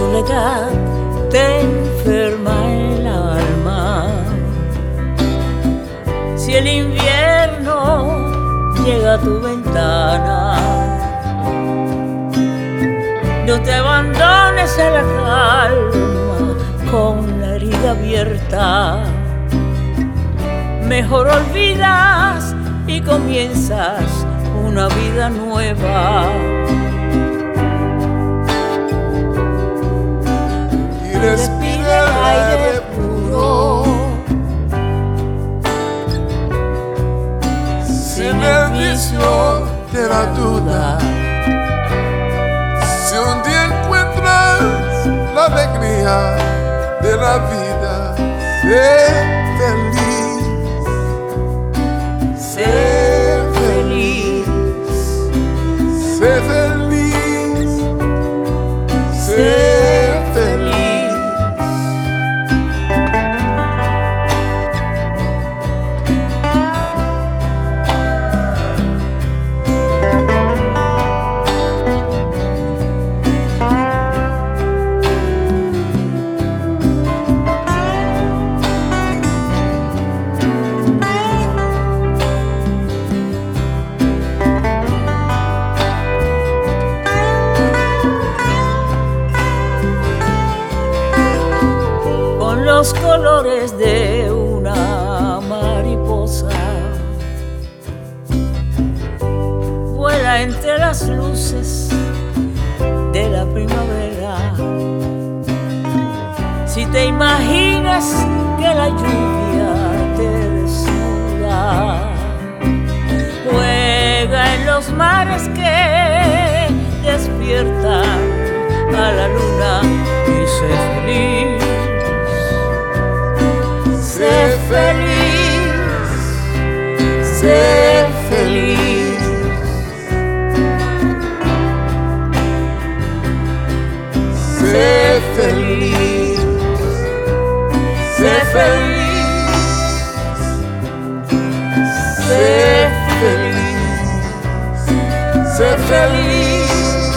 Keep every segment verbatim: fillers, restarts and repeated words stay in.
soledad te enferma el alma. Si el invierno llega a tu ventana, no te abandones a la calma con la herida abierta. Mejor olvidas y comienzas una vida nueva. Y respira el aire puro, sin el vicio de la duda. Si un día encuentras la alegría de la vida, sé feliz, sé feliz, sé feliz, sé feliz. Los colores de una mariposa vuela entre las luces de la primavera. Si te imaginas que la lluvia te desnuda, juega en los mares que despiertan a la luna y sé feliz. Sé feliz, sé feliz, sé feliz, sé feliz, sé feliz, sé feliz.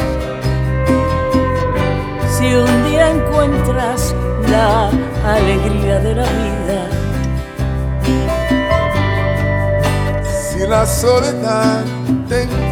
Si un día encuentras la alegría de la vida, si la soledad te